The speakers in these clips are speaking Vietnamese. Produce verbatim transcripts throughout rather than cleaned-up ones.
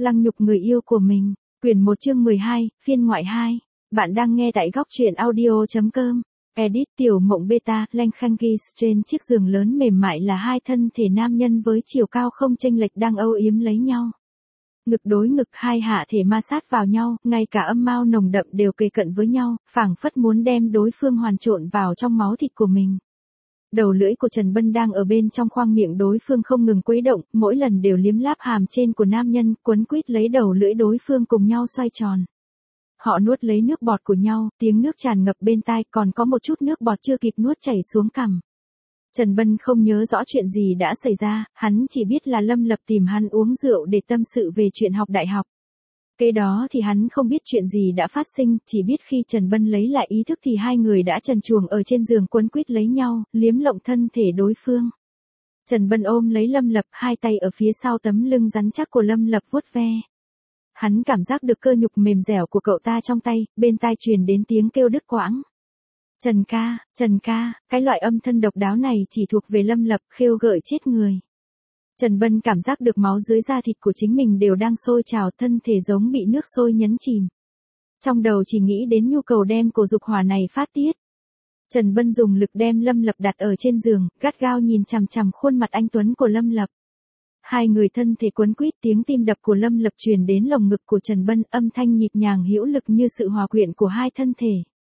Lăng nhục người yêu của mình, quyển một chương mười hai, phiên ngoại hai. Bạn đang nghe tại góc truyện audio.com. Edit tiểu mộng beta, Lanh Khang Gis trên chiếc giường lớn mềm mại là hai thân thể nam nhân với chiều cao không chênh lệch đang âu yếm lấy nhau. Ngực đối ngực, hai hạ thể ma sát vào nhau, ngay cả âm mao nồng đậm đều kề cận với nhau, phảng phất muốn đem đối phương hoàn trộn vào trong máu thịt của mình. Đầu lưỡi của Trần Bân đang ở bên trong khoang miệng đối phương không ngừng quấy động, mỗi lần đều liếm láp hàm trên của nam nhân, quấn quýt lấy đầu lưỡi đối phương cùng nhau xoay tròn. Họ nuốt lấy nước bọt của nhau, tiếng nước tràn ngập bên tai, còn có một chút nước bọt chưa kịp nuốt chảy xuống cằm. Trần Bân không nhớ rõ chuyện gì đã xảy ra, hắn chỉ biết là Lâm Lập tìm hắn uống rượu để tâm sự về chuyện học đại học. Kế đó thì hắn không biết chuyện gì đã phát sinh, chỉ biết khi Trần Bân lấy lại ý thức thì hai người đã trần truồng ở trên giường quấn quýt lấy nhau, liếm lộng thân thể đối phương. Trần Bân ôm lấy Lâm Lập, hai tay ở phía sau tấm lưng rắn chắc của Lâm Lập vuốt ve. Hắn cảm giác được cơ nhục mềm dẻo của cậu ta trong tay, bên tai truyền đến tiếng kêu đứt quãng. Trần ca, Trần ca, cái loại âm thanh độc đáo này chỉ thuộc về Lâm Lập, khêu gợi chết người. Trần Bân cảm giác được máu dưới da thịt của chính mình đều đang sôi trào, thân thể giống bị nước sôi nhấn chìm. Trong đầu chỉ nghĩ đến nhu cầu đem cổ dục hỏa này phát tiết. Trần Bân dùng lực đem Lâm Lập đặt ở trên giường, gắt gao nhìn chằm chằm khuôn mặt anh tuấn của Lâm Lập. Hai người thân thể quấn quýt, tiếng tim đập của Lâm Lập truyền đến lồng ngực của Trần Bân, âm thanh nhịp nhàng hữu lực như sự hòa quyện của hai thân thể.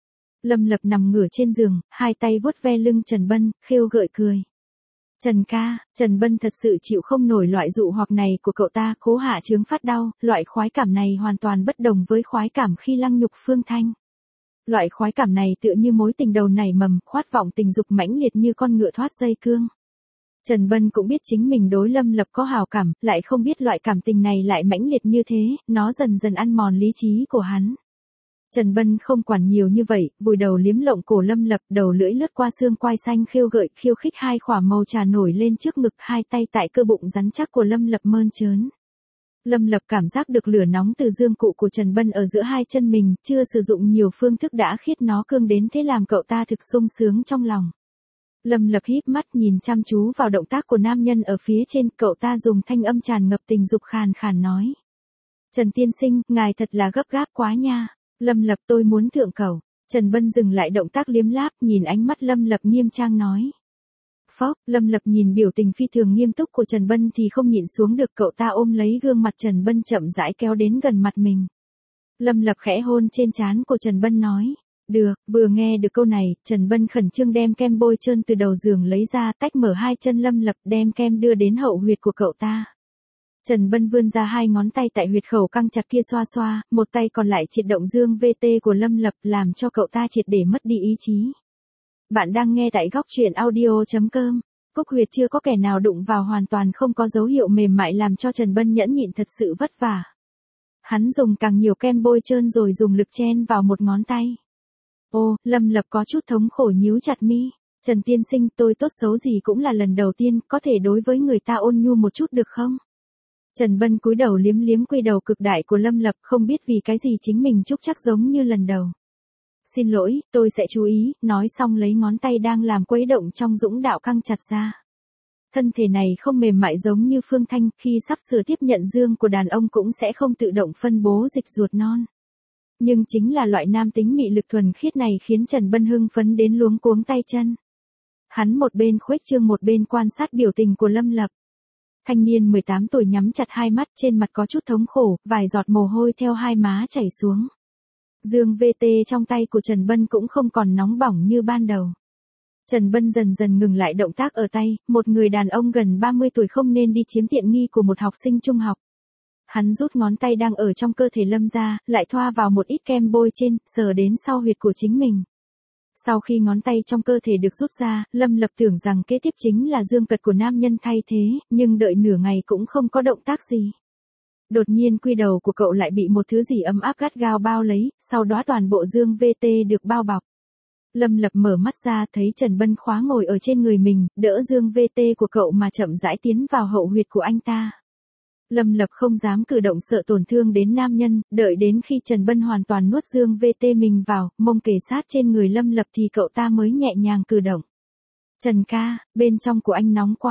Lâm Lập nằm ngửa trên giường, hai tay vuốt ve lưng Trần Bân, khêu gợi cười. Trần ca, Trần Bân thật sự chịu không nổi loại dụ hoặc này của cậu ta, cố hạ chướng phát đau, loại khoái cảm này hoàn toàn bất đồng với khoái cảm khi lăng nhục Phương Thanh. Loại khoái cảm này tựa như mối tình đầu nảy mầm, khát vọng tình dục mãnh liệt như con ngựa thoát dây cương. Trần Bân cũng biết chính mình đối Lâm Lập có hào cảm, lại không biết loại cảm tình này lại mãnh liệt như thế, nó dần dần ăn mòn lý trí của hắn. Trần Bân không quản nhiều như vậy, vùi đầu liếm lộng cổ Lâm Lập, đầu lưỡi lướt qua xương quai xanh khêu gợi, khiêu khích hai khỏa màu trà nổi lên trước ngực, hai tay tại cơ bụng rắn chắc của Lâm Lập mơn trớn. Lâm Lập cảm giác được lửa nóng từ dương cụ của Trần Bân ở giữa hai chân mình, chưa sử dụng nhiều phương thức đã khiết nó cương đến thế làm cậu ta thực sung sướng trong lòng. Lâm Lập híp mắt nhìn chăm chú vào động tác của nam nhân ở phía trên, cậu ta dùng thanh âm tràn ngập tình dục khàn khàn nói. Trần tiên sinh, ngài thật là gấp gáp quá nha. Lâm Lập, tôi muốn thượng cầu. Trần Bân dừng lại động tác liếm láp, nhìn ánh mắt Lâm Lập nghiêm trang nói. Phốc, Lâm Lập nhìn biểu tình phi thường nghiêm túc của Trần Bân thì không nhịn xuống được, cậu ta ôm lấy gương mặt Trần Bân chậm rãi kéo đến gần mặt mình. Lâm Lập khẽ hôn trên trán của Trần Bân nói. Được, vừa nghe được câu này, Trần Bân khẩn trương đem kem bôi trơn từ đầu giường lấy ra, tách mở hai chân Lâm Lập, đem kem đưa đến hậu huyệt của cậu ta. Trần Bân vươn ra hai ngón tay tại huyệt khẩu căng chặt kia xoa xoa, một tay còn lại triệt động dương vê tê của Lâm Lập, làm cho cậu ta triệt để mất đi ý chí. Bạn đang nghe tại góc truyện audio.com. Cúc huyệt chưa có kẻ nào đụng vào, hoàn toàn không có dấu hiệu mềm mại, làm cho Trần Bân nhẫn nhịn thật sự vất vả. Hắn dùng càng nhiều kem bôi trơn rồi dùng lực chen vào một ngón tay. Ô, Lâm Lập có chút thống khổ nhíu chặt mi. Trần tiên sinh, tôi tốt xấu gì cũng là lần đầu tiên, có thể đối với người ta ôn nhu một chút được không? Trần Bân cúi đầu liếm liếm quy đầu cực đại của Lâm Lập, không biết vì cái gì chính mình trúc chắc giống như lần đầu. Xin lỗi, tôi sẽ chú ý, nói xong lấy ngón tay đang làm quấy động trong dũng đạo căng chặt ra. Thân thể này không mềm mại giống như Phương Thanh, khi sắp sửa tiếp nhận dương của đàn ông cũng sẽ không tự động phân bố dịch ruột non. Nhưng chính là loại nam tính mị lực thuần khiết này khiến Trần Bân hưng phấn đến luống cuống tay chân. Hắn một bên khuếch trương một bên quan sát biểu tình của Lâm Lập. Thanh niên mười tám tuổi nhắm chặt hai mắt, trên mặt có chút thống khổ, vài giọt mồ hôi theo hai má chảy xuống. Dương vê tê trong tay của Trần Bân cũng không còn nóng bỏng như ban đầu. Trần Bân dần dần ngừng lại động tác ở tay, một người đàn ông gần ba mươi tuổi không nên đi chiếm tiện nghi của một học sinh trung học. Hắn rút ngón tay đang ở trong cơ thể Lâm ra, lại thoa vào một ít kem bôi trên, sờ đến sau huyệt của chính mình. Sau khi ngón tay trong cơ thể được rút ra, Lâm Lập tưởng rằng kế tiếp chính là dương cật của nam nhân thay thế, nhưng đợi nửa ngày cũng không có động tác gì. Đột nhiên quy đầu của cậu lại bị một thứ gì ấm áp gắt gao bao lấy, sau đó toàn bộ dương vê tê được bao bọc. Lâm Lập mở mắt ra thấy Trần Bân khóa ngồi ở trên người mình, đỡ dương vê tê của cậu mà chậm rãi tiến vào hậu huyệt của anh ta. Lâm Lập không dám cử động sợ tổn thương đến nam nhân, đợi đến khi Trần Bân hoàn toàn nuốt dương vê tê mình vào, mông kề sát trên người Lâm Lập thì cậu ta mới nhẹ nhàng cử động. Trần ca, bên trong của anh nóng quá.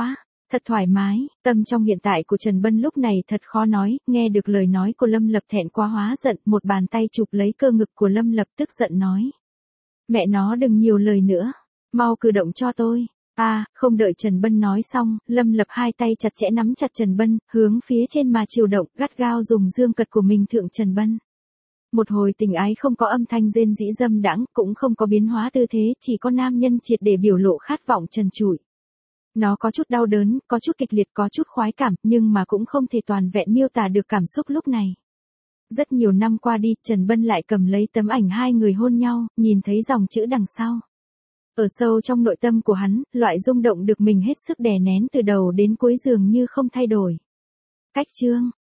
Thật thoải mái, tâm trong hiện tại của Trần Bân lúc này thật khó nói, nghe được lời nói của Lâm Lập thẹn quá hóa giận, một bàn tay chụp lấy cơ ngực của Lâm Lập tức giận nói. Mẹ nó đừng nhiều lời nữa, mau cử động cho tôi. A, à, không đợi Trần Bân nói xong, Lâm Lập hai tay chặt chẽ nắm chặt Trần Bân, hướng phía trên mà chiều động, gắt gao dùng dương cật của mình thượng Trần Bân. Một hồi tình ái không có âm thanh rên rỉ dâm đãng, cũng không có biến hóa tư thế, chỉ có nam nhân triệt để biểu lộ khát vọng trần trụi. Nó có chút đau đớn, có chút kịch liệt, có chút khoái cảm, nhưng mà cũng không thể toàn vẹn miêu tả được cảm xúc lúc này. Rất nhiều năm qua đi, Trần Bân lại cầm lấy tấm ảnh hai người hôn nhau, nhìn thấy dòng chữ đằng sau. Ở sâu trong nội tâm của hắn, loại rung động được mình hết sức đè nén từ đầu đến cuối dường như không thay đổi. Cách chương